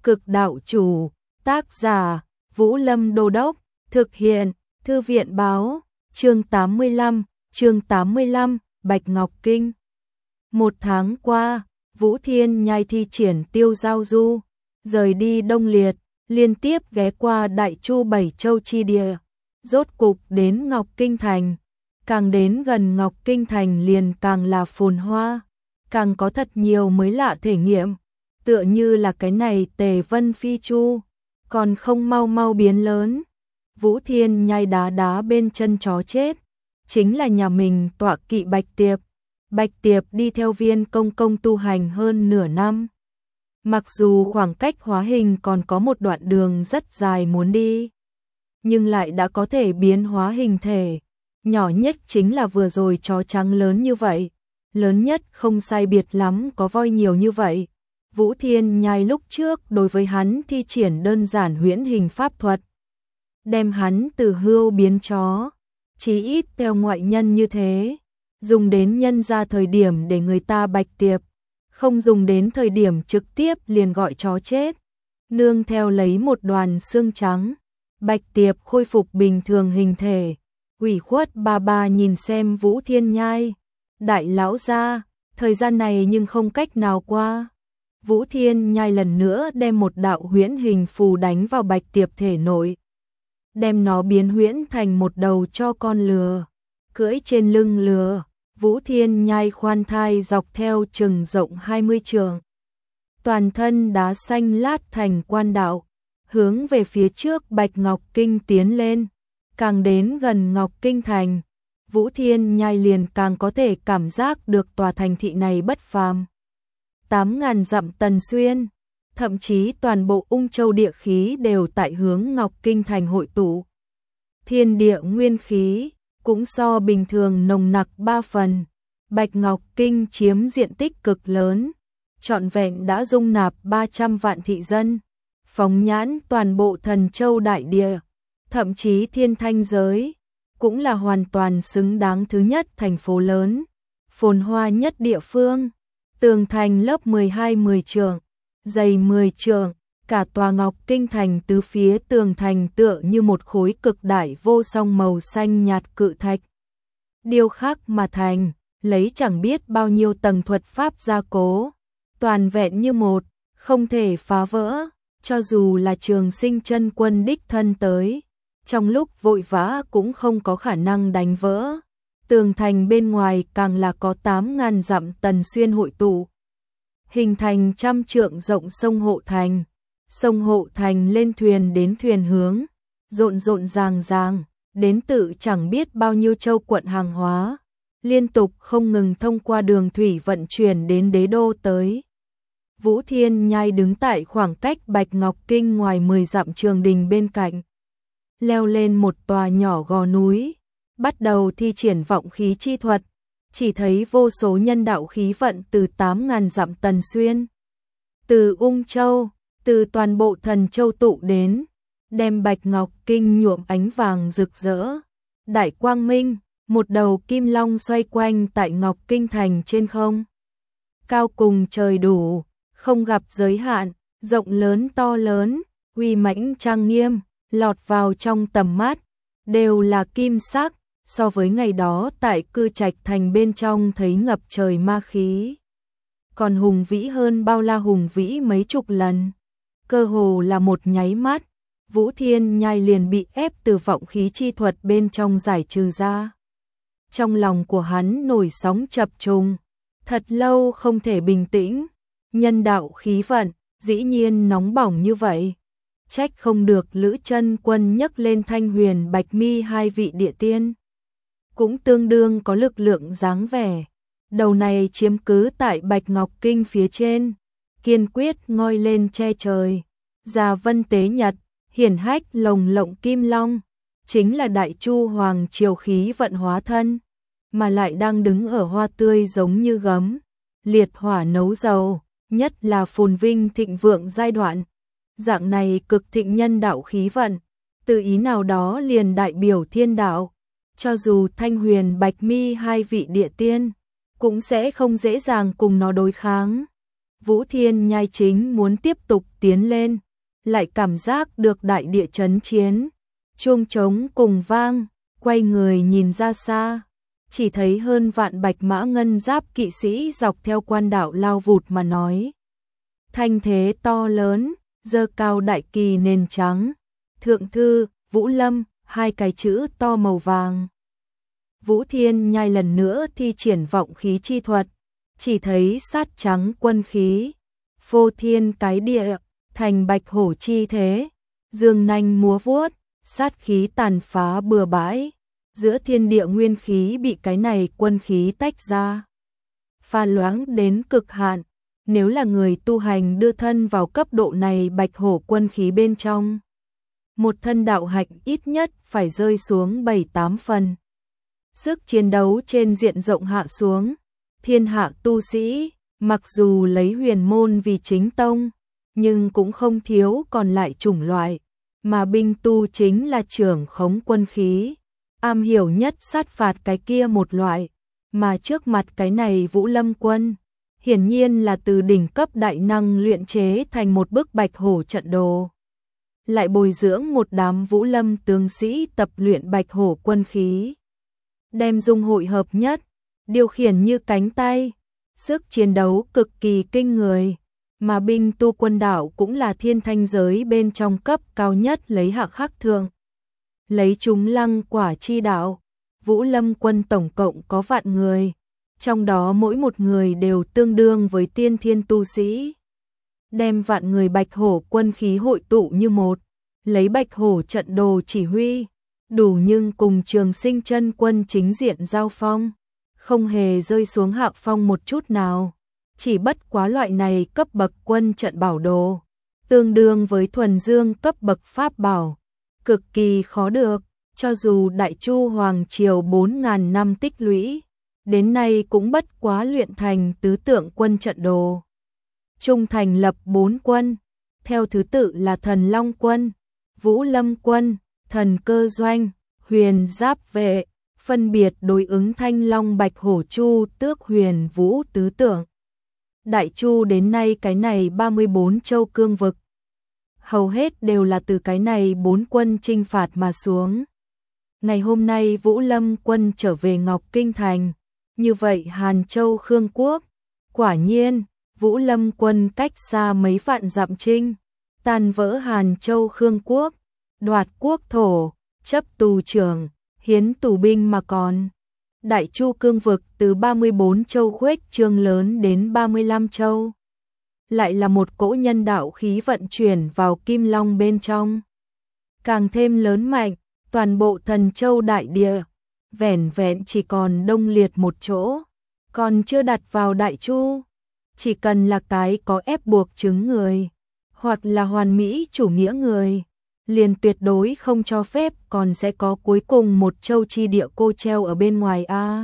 Cực đạo chủ, tác giả, Vũ Lâm Đô Đốc, thực hiện, Thư viện báo, chương 85, Bạch Ngọc Kinh. Một tháng qua, Vũ Thiên Nhai thi triển Tiêu Giao Du, rời đi Đông Liệt, liên tiếp ghé qua Đại Chu Bảy Châu chi địa, rốt cục đến Ngọc Kinh Thành. Càng đến gần Ngọc Kinh Thành liền càng là phồn hoa, càng có thật nhiều mới lạ thể nghiệm, tựa như là cái này Tề Vân Phi Chu, còn không mau mau biến lớn. Vũ Thiên Nhai đá đá bên chân chó chết, chính là nhà mình tọa kỵ Bạch Tiệp. Bạch Tiệp đi theo Viên Công Công tu hành hơn nửa năm. Mặc dù khoảng cách hóa hình còn có một đoạn đường rất dài muốn đi, nhưng lại đã có thể biến hóa hình thể. Nhỏ nhất chính là vừa rồi chó trắng lớn như vậy, lớn nhất không sai biệt lắm có voi nhiều như vậy. Vũ Thiên Nhai lúc trước đối với hắn thi triển đơn giản huyễn hình pháp thuật, đem hắn từ hươu biến chó, chí ít theo ngoại nhân như thế, dùng đến nhân ra thời điểm để người ta Bạch Tiệp, không dùng đến thời điểm trực tiếp liền gọi chó chết. Nương theo lấy một đoàn xương trắng, Bạch Tiệp khôi phục bình thường hình thể. Ủy khuất bà nhìn xem Vũ Thiên Nhai, đại lão gia, thời gian này nhưng không cách nào qua. Vũ Thiên Nhai lần nữa đem một đạo huyễn hình phù đánh vào Bạch Tiệp thể nội, đem nó biến huyễn thành một đầu cho con lừa, cưỡi trên lưng lừa. Vũ Thiên Nhai khoan thai dọc theo chừng rộng 20 trượng, toàn thân đá xanh lát thành quan đạo, hướng về phía trước Bạch Ngọc Kinh tiến lên. Càng đến gần Ngọc Kinh Thành, Vũ Thiên Nhai liền càng có thể cảm giác được tòa thành thị này bất phàm. 8.000 dặm tần xuyên, thậm chí toàn bộ Ung Châu địa khí đều tại hướng Ngọc Kinh Thành hội tụ. Thiên địa nguyên khí cũng so bình thường nồng nặc 3 phần. Bạch Ngọc Kinh chiếm diện tích cực lớn, trọn vẹn đã dung nạp 300 vạn thị dân, phóng nhãn toàn bộ Thần Châu đại địa, thậm chí thiên thanh giới, cũng là hoàn toàn xứng đáng thứ nhất thành phố lớn, phồn hoa nhất địa phương. Tường thành lớp 12-10 trượng, dày 10 trượng, cả tòa Ngọc Kinh Thành tứ phía tường thành tựa như một khối cực đại vô song màu xanh nhạt cự thạch, điêu khắc mà thành, lấy chẳng biết bao nhiêu tầng thuật pháp gia cố, toàn vẹn như một, không thể phá vỡ. Cho dù là Trường Sinh chân quân đích thân tới, trong lúc vội vã cũng không có khả năng đánh vỡ. Tường thành bên ngoài càng là có 8.000 dặm tần xuyên hội tụ, hình thành trăm trượng rộng sông Hộ Thành. Sông Hộ Thành lên thuyền đến thuyền hướng, rộn rộn ràng, đến tự chẳng biết bao nhiêu châu quận hàng hóa, liên tục không ngừng thông qua đường thủy vận chuyển đến đế đô tới. Vũ Thiên Nhai đứng tại khoảng cách Bạch Ngọc Kinh ngoài 10 dặm trường đình bên cạnh, leo lên một tòa nhỏ gò núi, bắt đầu thi triển vọng khí chi thuật, chỉ thấy vô số nhân đạo khí vận từ 8.000 dặm tần xuyên, từ Ung Châu, từ toàn bộ Thần Châu tụ đến, đem Bạch Ngọc Kinh nhuộm ánh vàng rực rỡ. Đại quang minh, một đầu kim long xoay quanh tại Ngọc Kinh Thành trên không, cao cùng trời đủ, không gặp giới hạn, rộng lớn to lớn, uy mãnh trang nghiêm, lọt vào trong tầm mắt, đều là kim sắc, so với ngày đó tại Cư Trạch Thành bên trong thấy ngập trời ma khí, còn hùng vĩ hơn bao la hùng vĩ mấy chục lần. Cơ hồ là một nháy mắt, Vũ Thiên Nhai liền bị ép từ vọng khí chi thuật bên trong giải trừ ra. Trong lòng của hắn nổi sóng chập trùng, thật lâu không thể bình tĩnh. Nhân đạo khí vận, dĩ nhiên nóng bỏng như vậy. Trách không được Lữ Chân Quân nhấc lên Thanh Huyền Bạch Mi hai vị địa tiên, cũng tương đương có lực lượng dáng vẻ. Đầu này chiếm cứ tại Bạch Ngọc Kinh phía trên, kiên quyết ngoi lên che trời. Già Vân Tế Nhật, hiển hách lồng lộng kim long, chính là Đại Chu Hoàng triều khí vận hóa thân, mà lại đang đứng ở hoa tươi giống như gấm, liệt hỏa nấu dầu, nhất là phồn vinh thịnh vượng giai đoạn. Dạng này cực thịnh nhân đạo khí vận, từ ý nào đó liền đại biểu thiên đạo, cho dù Thanh Huyền Bạch Mi hai vị địa tiên, cũng sẽ không dễ dàng cùng nó đối kháng. Vũ Thiên Nhai chính muốn tiếp tục tiến lên, lại cảm giác được đại địa chấn chiến, chuông trống cùng vang, quay người nhìn ra xa, chỉ thấy hơn vạn bạch mã ngân giáp kỵ sĩ dọc theo quan đạo lao vụt mà nói. Thanh thế to lớn, giơ cao đại kỳ nền trắng, thượng thư, Vũ Lâm, hai cái chữ to màu vàng. Vũ Thiên Nhai lần nữa thi triển vọng khí chi thuật, chỉ thấy sát trắng quân khí, phô thiên cái địa, thành bạch hổ chi thế, dương nanh múa vuốt, sát khí tàn phá bừa bãi, giữa thiên địa nguyên khí bị cái này quân khí tách ra, pha loãng đến cực hạn. Nếu là người tu hành đưa thân vào cấp độ này bạch hổ quân khí bên trong, một thân đạo hạnh ít nhất phải rơi xuống 7-8 phần. Sức chiến đấu trên diện rộng hạ xuống, thiên hạ tu sĩ, mặc dù lấy huyền môn vì chính tông, nhưng cũng không thiếu còn lại chủng loại, mà binh tu chính là trưởng khống quân khí, am hiểu nhất sát phạt cái kia một loại, mà trước mặt cái này Vũ Lâm quân, hiển nhiên là từ đỉnh cấp đại năng luyện chế thành một bức bạch hổ trận đồ. Lại bồi dưỡng một đám Vũ Lâm tướng sĩ tập luyện bạch hổ quân khí. Đem dung hội hợp nhất, điều khiển như cánh tay, sức chiến đấu cực kỳ kinh người, mà binh tu quân đạo cũng là thiên thanh giới bên trong cấp cao nhất lấy hạ khắc thượng. Lấy chúng lăng quả chi đạo, Vũ Lâm quân tổng cộng có vạn người, trong đó mỗi một người đều tương đương với tiên thiên tu sĩ. Đem vạn người bạch hổ quân khí hội tụ như một, lấy bạch hổ trận đồ chỉ huy, đủ nhưng cùng Trường Sinh chân quân chính diện giao phong, không hề rơi xuống hạ phong một chút nào. Chỉ bất quá loại này cấp bậc quân trận bảo đồ, tương đương với thuần dương cấp bậc pháp bảo, cực kỳ khó được, cho dù Đại Chu Hoàng Triều 4.000 năm tích lũy, đến nay cũng bất quá luyện thành tứ tượng quân trận đồ. Trung thành lập 4 quân, theo thứ tự là Thần Long quân, Vũ Lâm quân, Thần Cơ doanh, Huyền Giáp vệ, phân biệt đối ứng Thanh Long Bạch Hổ Chu Tước Huyền Vũ tứ tượng. Đại Chu đến nay cái này 34 châu cương vực, hầu hết đều là từ cái này 4 quân chinh phạt mà xuống. Ngày hôm nay Vũ Lâm quân trở về Ngọc Kinh Thành, như vậy Hàn Châu Khương Quốc, quả nhiên, Vũ Lâm quân cách xa mấy vạn dặm chinh, tàn vỡ Hàn Châu Khương Quốc, đoạt quốc thổ, chấp tù trưởng, hiến tù binh mà còn. Đại Chu cương vực từ 34 châu khuếch trương lớn đến 35 châu. Lại là một cỗ nhân đạo khí vận chuyển vào Kim Long bên trong. Càng thêm lớn mạnh, toàn bộ Thần Châu đại địa, vẻn vẹn chỉ còn Đông Liệt một chỗ, còn chưa đặt vào Đại Chu. Chỉ cần là cái có ép buộc chứng người, hoặc là hoàn mỹ chủ nghĩa người, liền tuyệt đối không cho phép còn sẽ có cuối cùng một châu chi địa cô treo ở bên ngoài a.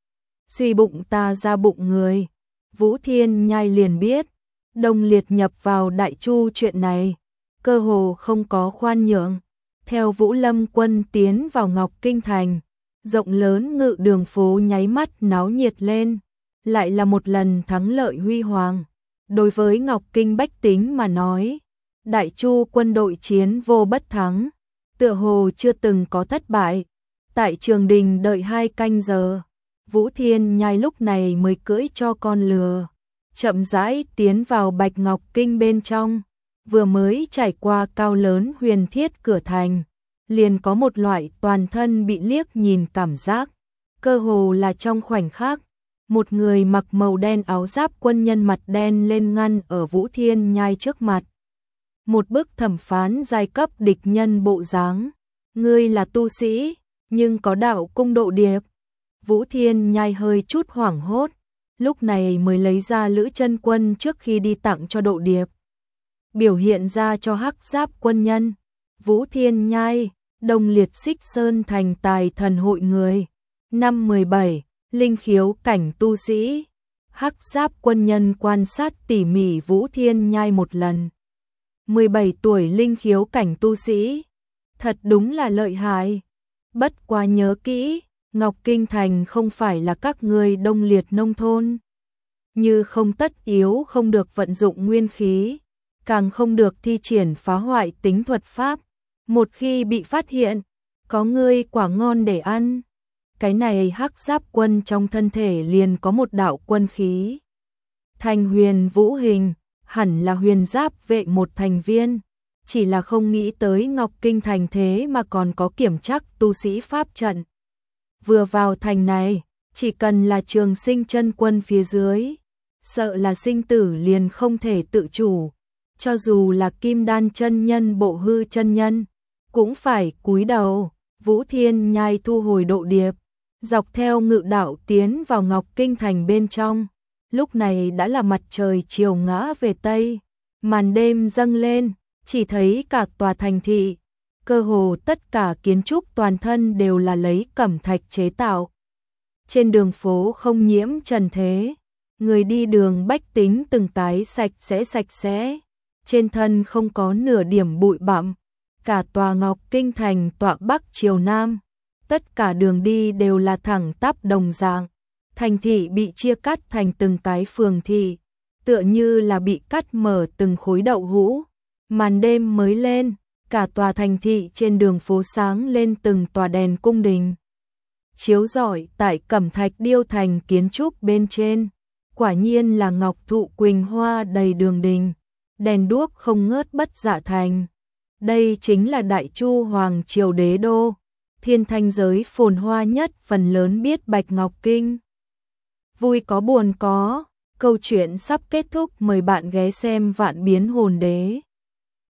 Suy bụng ta ra bụng người, Vũ Thiên Nhai liền biết, Đông Liệt nhập vào Đại Chu chuyện này, cơ hồ không có khoan nhượng. Theo Vũ Lâm quân tiến vào Ngọc Kinh Thành, rộng lớn ngự đường phố nháy mắt náo nhiệt lên, lại là một lần thắng lợi huy hoàng. Đối với Ngọc Kinh bách tính mà nói, Đại Chu quân đội chiến vô bất thắng, tựa hồ chưa từng có thất bại. Tại trường đình đợi 2 canh giờ, Vũ Thiên Nhai lúc này mới cưỡi cho con lừa, chậm rãi tiến vào Bạch Ngọc Kinh bên trong, vừa mới trải qua cao lớn huyền thiết cửa thành, liền có một loại toàn thân bị liếc nhìn cảm giác, cơ hồ là trong khoảnh khắc, một người mặc màu đen áo giáp quân nhân mặt đen lên ngăn ở Vũ Thiên Nhai trước mặt. Một bức thẩm phán giai cấp địch nhân bộ dáng, ngươi là tu sĩ, nhưng có đạo cung độ điệp. Vũ Thiên Nhai hơi chút hoảng hốt, lúc này mới lấy ra Lữ Chân Quân trước khi đi tặng cho độ điệp, biểu hiện ra cho hắc giáp quân nhân. Vũ Thiên Nhai, Đông Liệt Xích Sơn thành tài thần hội người, năm 17, linh khiếu cảnh tu sĩ. Hắc giáp quân nhân quan sát tỉ mỉ Vũ Thiên Nhai một lần. 17 tuổi linh khiếu cảnh tu sĩ, thật đúng là lợi hại. Bất quá nhớ kỹ, Ngọc Kinh Thành không phải là các ngươi Đông Liệt nông thôn. như không tất yếu không được vận dụng nguyên khí, càng không được thi triển phá hoại tính thuật pháp. Một khi bị phát hiện, có ngươi quả ngon để ăn. Cái này Hắc Giáp Quân trong thân thể liền có một đạo quân khí. Thành huyền vũ hình, hẳn là huyền giáp vệ một thành viên. Chỉ là không nghĩ tới Ngọc Kinh thành thế mà còn có kiểm trắc tu sĩ pháp trận. Vừa vào thành này, chỉ cần là Trường Sinh chân quân phía dưới, sợ là sinh tử liền không thể tự chủ. Cho dù là Kim Đan chân nhân Bộ Hư chân nhân, cũng phải cúi đầu. Vũ Thiên Nhai thu hồi độ điệp, dọc theo ngự đạo tiến vào Ngọc Kinh thành bên trong. Lúc này đã là mặt trời chiều ngã về Tây, màn đêm dâng lên, chỉ thấy cả tòa thành thị, cơ hồ tất cả kiến trúc toàn thân đều là lấy cẩm thạch chế tạo. Trên đường phố không nhiễm trần thế, người đi đường bách tính từng tái sạch sẽ, trên thân không có nửa điểm bụi bặm. Cả tòa Ngọc Kinh thành tọa bắc chiều nam, tất cả đường đi đều là thẳng tắp đồng dạng. Thành thị bị chia cắt thành từng cái phường thị, tựa như là bị cắt mở từng khối đậu hũ. Màn đêm mới lên, cả tòa thành thị trên đường phố sáng lên từng tòa đèn cung đình. Chiếu rọi tại cẩm thạch điêu thành kiến trúc bên trên, quả nhiên là ngọc thụ quỳnh hoa đầy đường đình, đèn đuốc không ngớt bất dạ thành. Đây chính là Đại Chu Hoàng triều đế đô, thiên thanh giới phồn hoa nhất, phần lớn biết Bạch Ngọc Kinh. Vui có buồn có, câu chuyện sắp kết thúc, mời bạn ghé xem Vạn Biến Hồn Đế.